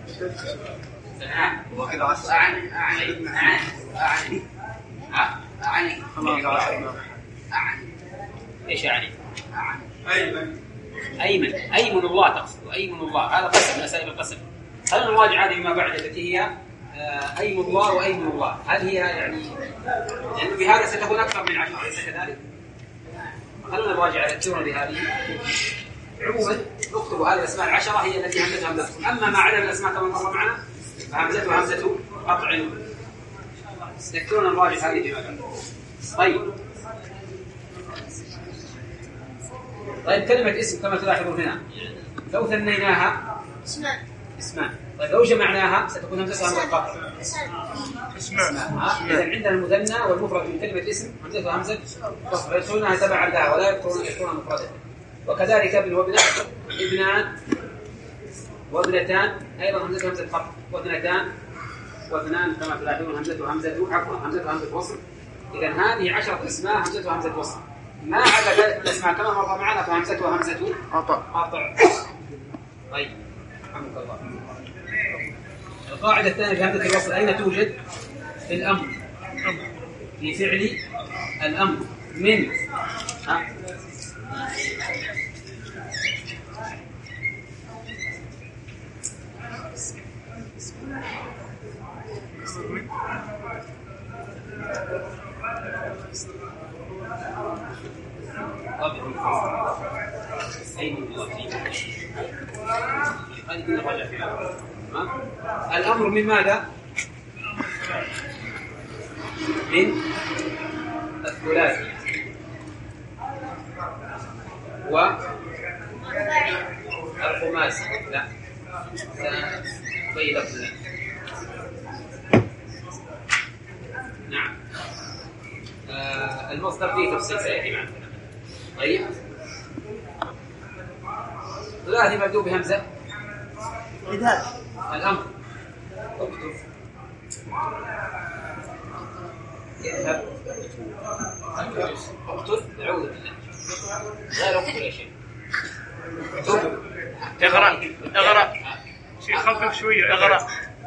هو كده عشرة. أعن أعن أعن أعن أعن أعن إيش يعني؟ أعن أيمن أيمن أيمن الله تقصد أيمن الله هذا قسم من أساليب القسم. خلينا نراجع هذه ما بعد التي هي أيمن الله وأيمن الله. هل هي يعني لأنه بهذا ستكون أكثر من عشرة أليس كذلك؟ خلينا نراجع ذكرنا بهذه. عموما نكتب هذه الأسماء العشرة هي التي همزتها همزة. أما ما عدا الأسماء كما مر معنا فهمزتها همزة قطع. ذكرنا نراجع هذه فيما بعد. طيب طيب كلمة اسم كما تلاحظون هنا لو ثنيناها اسمان اسمان. طيب لو جمعناها ستكون همزتها همزة قطع. اسمان. إذا عندنا المثنى والمفرد من كلمة اسم همزتها همزة قطع يدخلونها تبعا لها ولا يذكرون يذكرونها مفردة. وكذلك ابن وابنة ابنان وابنتان أيضا همزتها همزة قطع. وابنتان واثنان كما تلاحظون همزة همزة عفوا همزة همزة وصل. إذا هذه عشرة أسماء همزة همزة وصل. ما عدا الأسماء كما مر معنا فهمزة همزة قطع قطع. طيب رحمك الله. القاعدة الثانية في همزة الوصل أين توجد؟ في الأمر في فعل الأمر من ها؟ الأمر من ماذا؟ من الثلاثي والخماسي. لا طيب لفظنا نعم. آه المصدر فيه تفصيل سيأتي معنا. طيب ثلاثي مبدوء بهمزة إذا الأمر اكتب اذهب اكتب أعوذ بالله غير اكتب يا شيخ اكتب اقرأ اقرأ شيخ خفف شوية اقرأ.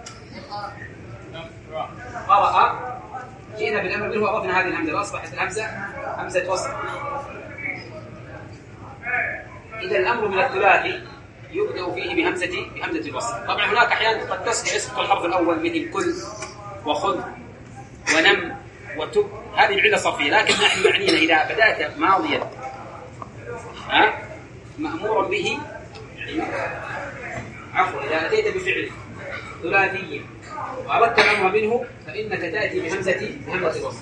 قرأ جئنا بالأمر منه وأضفنا هذه الهمزة أصبحت الهمزة همزة وصل. إذا الأمر من الثلاثي يبدأ فيه بهمزة بهمزة الوصل. طبعا هناك أحيانا قد تسقط الحرف الأول مثل كل وخذ ونم وتب هذه العلة صرفية. لكن نحن معنينا إذا بدأت ماضيا ها مأمورا به عفوا إذا أتيت بفعل ثلاثي وأردت الأمر منه فإنك تأتي بهمزة بهمزة الوصل.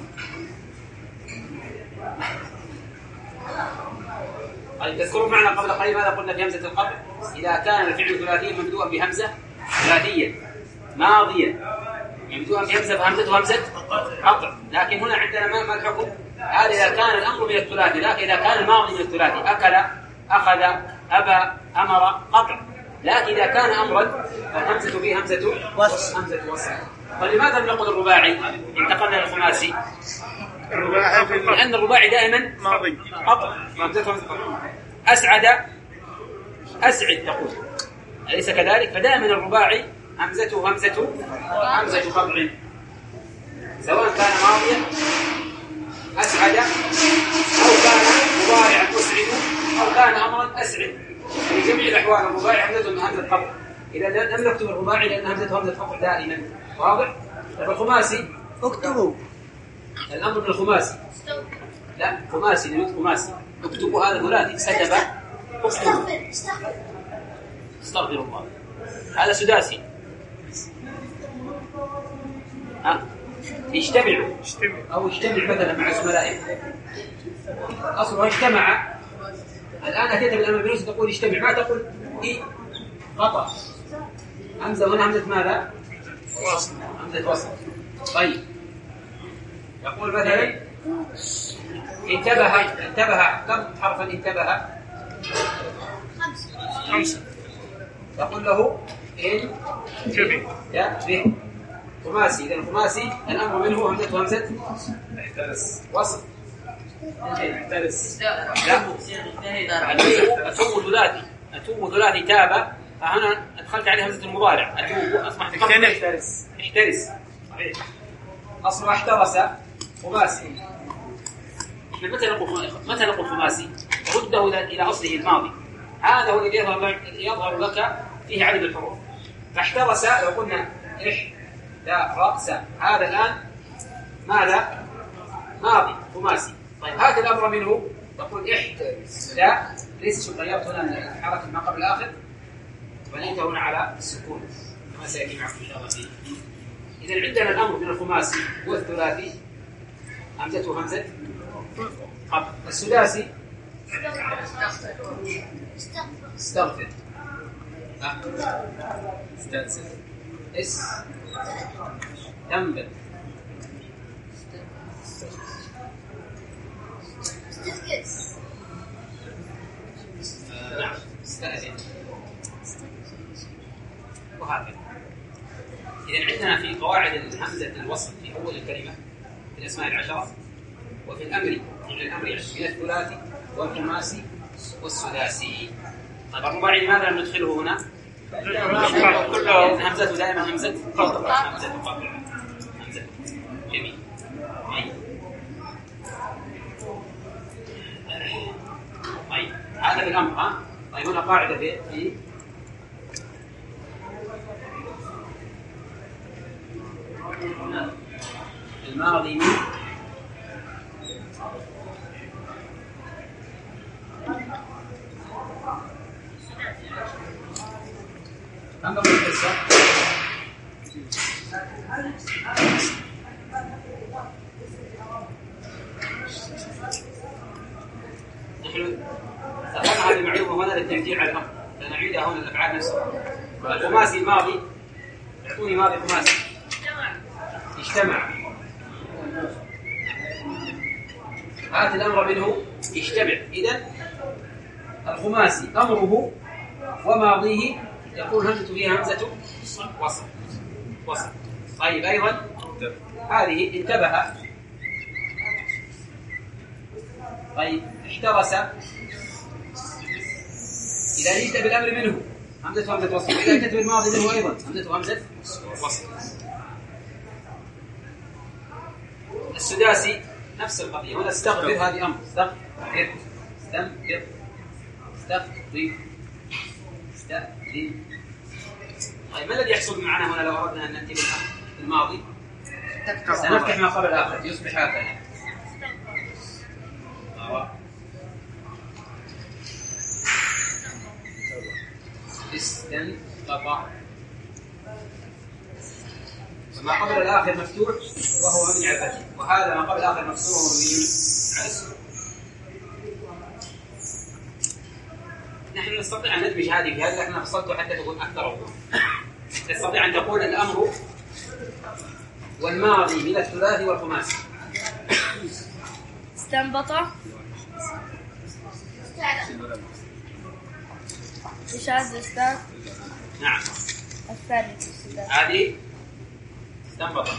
طيب تذكرون معنا قبل قليل ماذا قلنا في همزة القطع؟ إذا كان الفعل ثلاثيا مبدوءا بهمزة ثلاثية ماضيا مبدوءا بهمزة فهمزته همزة قطع. لكن هنا عندنا ما الحكم؟ هذا إذا كان الأمر من الثلاثي. لكن إذا كان الماضي من الثلاثي أكل أخذ أبى أمر قطع. لكن إذا كان أمرا فالهمزة فيه همزة وصل همزة وصل. فلماذا نقول الرباعي انتقلنا للخماسي؟ لأن الرباعي دائما ماضي قطع همزته أسعد أسعد تقول أليس كذلك؟ فدائما الرباعي همزته همزة همزة قطع سواء كان ماضيا أسعد أو كان مضارعا أسعد أو كان أمرا أسعد. في جميع الأحوال الرباعي همزته همزة قطع. إذا لم نكتب الرباعي لأن همزته همزة قطع دائما. واضح؟ طيب الخماسي اكتبوا الأمر من الخماسي لا خماسي نريد خماسي. اكتبوا هذا ثلاثي كتب اكتبوا استغفر الله هذا سداسي. ها يجتمعوا أو يجتمع مثلا مع زملائه أصله اجتمع. الآن أتيت بالأمر بالنص تقول اجتمع ما تقول إيه قطع. همزة هنا همزة ماذا؟ وصل همزة وصل. طيب يقول مثلا انتبه انتبه كم حرفا انتبه؟ خمسة. يقول له إن انتبه يا به خماسي. إذا الخماسي الأمر منه همزة همزة احترس وصل. احترس لا أتوب ثلاثي أتوب ثلاثي تاب، فهنا أدخلت عليه همزة المضارع أتوب أصبحت احترس احترس صحيح. أصل احترس خماسي. إحنا متى نقول متى نقول خماسي؟ رده إلى أصله الماضي. هذا هو الذي يظهر لك فيه عدد الحروف. فاحترس لو قلنا احترس هذا الآن ماذا؟ ماضي خماسي. طيب هذا الأمر منه تقول احترس لا ليس شو غيرت هنا الحركة ما قبل الآخر بنيت هنا على السكون كما سيأتي معكم إن شاء الله فيه. إذا عندنا الأمر من الخماسي والثلاثي همزته همزة قبل. السداسي استغفر استنسف اس تنبت نعم استأذن وهكذا. إذا عندنا في قواعد الهمزة الوصل في أول الكلمة في الأسماء العشرة وفي الأمر من الأمر من الثلاثي والخماسي والسداسي. طيب الرباعي لماذا لم ندخله هنا؟ همزة دائما همزة قطع همزة قطع همزة جميل. طيب هذا بالأمر ها. طيب هنا قاعدة في الماضي من كم قبل القصة؟ نحن أخذنا هذه المعلومة هنا للتنبيه على الأمر سنعيدها هنا الأفعال نفسها. الخماسي الماضي اعطوني ماضي خماسي اجتمع. هذا الأمر منه اجتمع. إذن الخماسي أمره وماضيه يقول همزة فيها همزة وصل وصل. طيب أيضا هذه انتبه. طيب احترس إذا جئت بالأمر منه همزة همزة وصل، إذا جئت بالماضي منه أيضا همزة همزة وصل. السداسي نفس القضية. هنا استغفر هذه أمر استغفر استغفر استغفر استغفر. طيب ما الذي يحصل معنا هنا لو أردنا أن نأتي بالماضي؟ سنفتح ما قبل الآخر يصبح هكذا استنقطع. فما قبل الآخر مفتوح وهو مبني على الفتح، وهذا ما قبل الآخر مكسور وهو مبني على السكون. نحن نستطيع أن ندمج هذه في هذه، لكن فصلته حتى تكون أكثر وضوحا. تستطيع أن تقول الأمر والماضي من الثلاثي والخماسي. استنبط إيش هذا أستاذ؟ نعم الثاني هذه استنبط.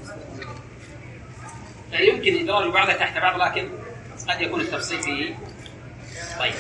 يعني يمكن إدراج بعضها تحت بعض، لكن قد يكون التفصيل فيه. طيب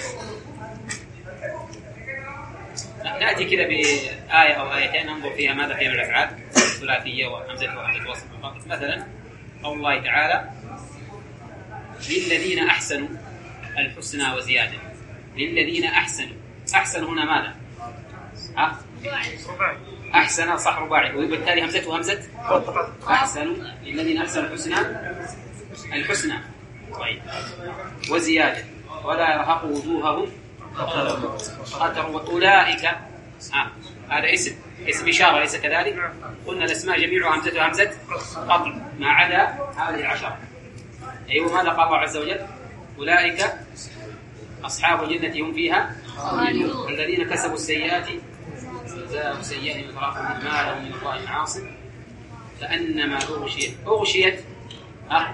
نأتي كذا بآية أو آيتين ننظر فيها ماذا فيها من الأفعال الثلاثية وهمزة وهمزة وصل. مثلا قول الله تعالى للذين أحسنوا الحسنى وزيادة. للذين أحسنوا، أحسن هنا ماذا؟ ها؟ أحسن صح رباعي، وبالتالي همزته همزة أحسنوا. للذين أحسنوا الحسنى الحسنى. طيب وزيادة ولا يرهق وجوههم قتر. وأولئك آه. هذا اسم اسم إشارة ليس كذلك؟ قلنا الأسماء جميعها همزة همزة قطع ما عدا هذه العشرة. أيوة ماذا قال الله عز وجل؟ أولئك أصحاب الجنة هم فيها خالدون. الذين كسبوا السيئات جزاء سيئة يتراءى ما لهم من الله عاصم كأنما أغشيت أغشيت ها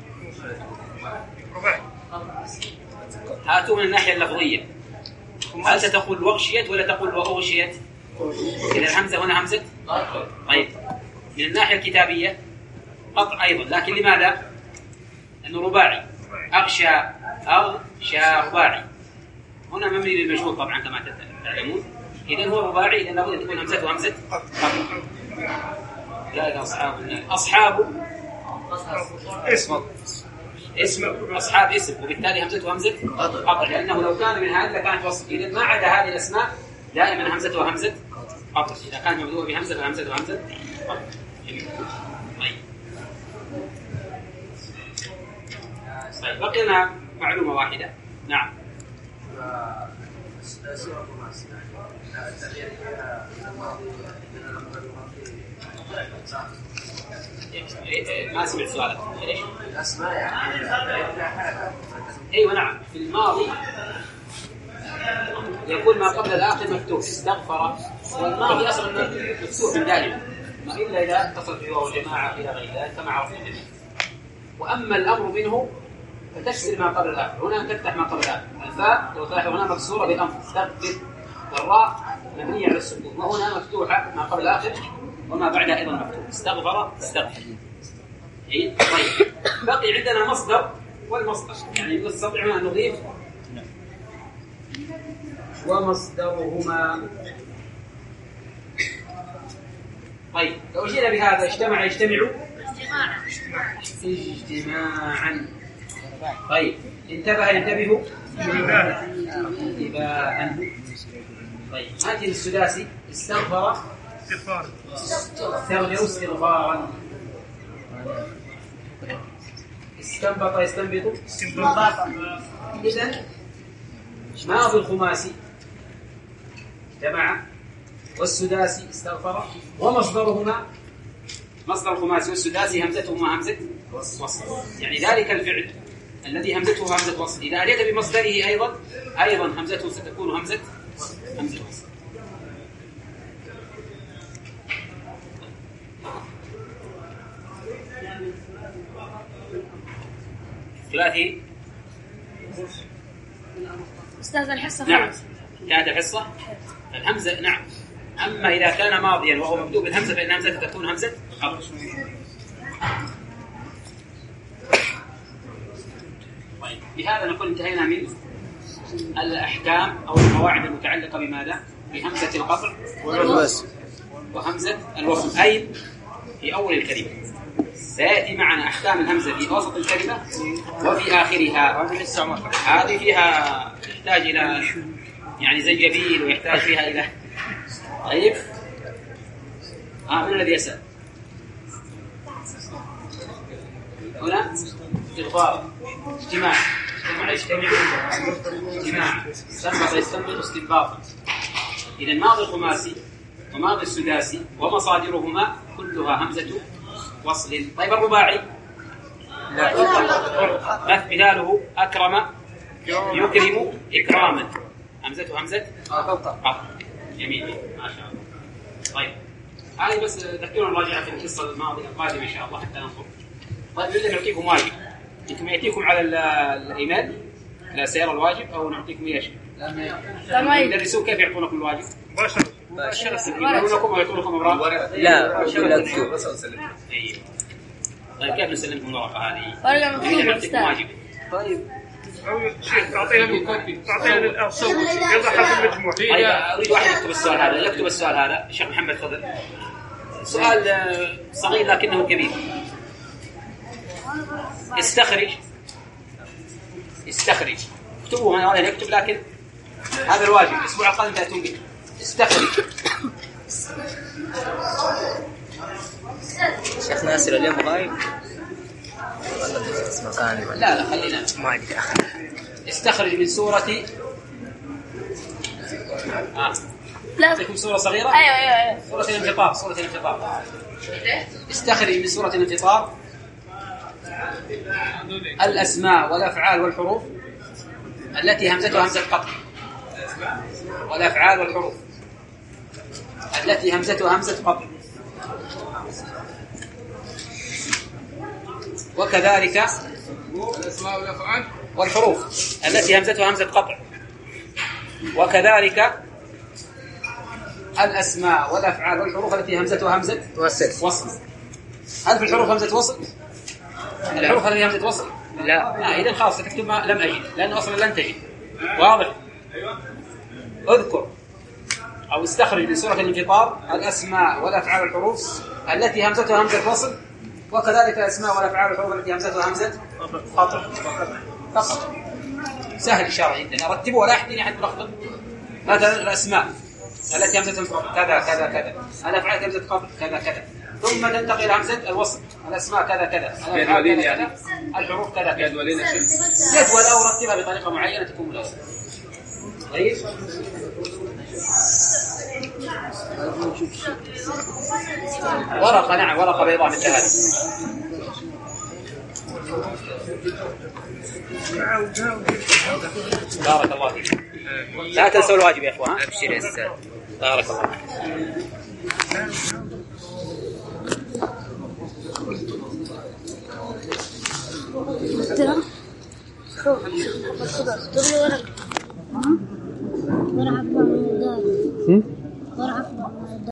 هاتوا من الناحية اللفظية. هل ستقول وغشيت ولا تقول وأغشيت؟ إذا الهمزة هنا همزة. طيب من الناحية الكتابية قطع أيضا، لكن لماذا؟ لأنه رباعي. أغشى أغشى رباعي، هنا مبني للمجهول طبعا كما تعلمون. إذن هو رباعي، إذن لابد أن تكون همزته همزة قطع. لا أصحاب النار، أصحاب اسم اسم أصحاب اسم، وبالتالي همزته همزة قطع، لأنه لو كان من هذه لكانت وصف. إذن ما عدا هذه الأسماء دائما همزته همزة قطع، إذا كان مبدوء بهمزة فهمزته همزة قطع. طيب طيب بقي لنا معلومة واحدة. نعم. سورة الناس التغيير فيها الماضي من الأمر الماضي. ما سمعت سؤالك. ليش؟ الأسماء يعني. أيوة نعم، في الماضي يكون ما قبل الآخر مفتوح، استغفر، والماضي أصلا مفتوح من دائما، ما إلا إذا اتصل به واو الجماعة إلى غير ذلك كما عرفنا الجميع. وأما الأمر منه فتكسر ما قبل الآخر، هنا تفتح ما قبل الآخر. الفاء لو تلاحظ هنا مكسورة بالأمر استغفر، والراء مبنية على السكون، وهنا مفتوحة ما قبل الآخر وما بعدها أيضا مفتوح، استغفر استغفر. طيب بقي عندنا مصدر والمصدر، يعني نستطيع أن نضيف ومصدرهما. طيب لو جينا بهذا اجتمع يجتمع اجتماعا. طيب انتبه ينتبه انتباها. طيب هذه السداسي استغفر استغفر استغفارا، استنبط يستنبط استنباطا. إذن ماضي الخماسي جمع، والسداسي استغفر، ومصدرهما مصدر الخماسي والسداسي همزتهما همزة وصل، يعني ذلك الفعل الذي همزته همزة وصل إذا أتيت بمصدره أيضا أيضا همزته ستكون همزة همزة وصل. ثلاثي أستاذ الحصة نعم خلص. كانت الحصة الهمزة نعم. أما إذا كان ماضيا وهو مبدوء بالهمزة فإن همزة تكون همزة خبر. طيب بهذا نكون انتهينا من الأحكام أو القواعد المتعلقة بماذا؟ بهمزة القطع وهمزة الوصل، أي في أول الكلمة. سيأتي معنا أحكام الهمزة في وسط الكلمة وفي آخرها. هذه فيها يحتاج إلى يعني زنجبيل، ويحتاج فيها إلى طيب آه من الذي يسأل هنا؟ استغفار، اجتماع، اجتماع يجتمع، اجتماع، استنبط يستنبط استنباطا. إذا ماضي الخماسي وماضي السداسي ومصادرهما كلها همزة وصل. طيب الرباعي مثاله أكرم يكرم إكراما، همزته همزة قطع. جميل ما شاء الله. طيب هذه بس تذكرون الراجعة في القصة الماضية القادمة إن شاء الله حتى ننظر. طيب نريد أن نعطيكم واجب، أنتم يأتيكم على الإيميل لا سير الواجب أو نعطيكم إياه شيء؟ لا يدرسون كيف يعطونكم الواجب؟ مباشرة مباشرة يقولونكم ويعطونكم أوراق؟ لا لا طيب كيف نسلمكم الورقة هذه؟ ورقة مكتوبة نعطيكم واجب. طيب تعطيها تعطيها للأخ يضعها في المجموع. طيب أريد واحد يكتب السؤال هذا، يكتب السؤال هذا الشيخ محمد فضل. سؤال صغير لكنه كبير. استخرج استخرج اكتبوا هنا، أنا يكتب لكن هذا الواجب الأسبوع القادم تأتون به. استخرج. شيخ ناصر اليوم غايب لا لا خلينا ما أدري. استخرج من سورة آه. لا تكون سورة صغيرة. أيوة أيوة أيوة سورة الانفطار. سورة الانفطار استخرج من سورة الانفطار الأسماء والأفعال والحروف التي همزتها همزة قطع، والأفعال والحروف التي همزتها همزة قطع، وكذلك الأسماء والأفعال والحروف التي همزتها همزة قطع، وكذلك الأسماء والأفعال والحروف التي همزتها همزة وصل. وصل. هل في الحروف همزة وصل؟ الحروف التي همزة وصل؟ لا. آه إذا خلاص تكتب ما لم أجد، لأنه أصلا لن تجد. واضح؟ اذكر أو استخرج من سورة الانفطار الأسماء والأفعال والحروف التي همزتها همزة وصل، وكذلك الأسماء والأفعال والحروف التي همزتها همزة قطع فقط. سهل إشارة جدا. أرتبه ولا أحدني أحد ملخبط. مثلا الأسماء التي همزتها كذا كذا كذا، الأفعال التي همزة قطع كذا كذا، ثم تنتقل إلى همزة الوصل. الأسماء كذا كذا، جدولين يعني الحروف كذا كذا. جدولين يا شيخ. جدول أو رتبها بطريقة معينة تكون مناسبة. طيب. ورقة، نعم ورقة بيضاء مثل هذه. بارك الله فيك. لا تنسوا الواجب يا اخوان. ابشر يا استاذ. بارك الله فيك.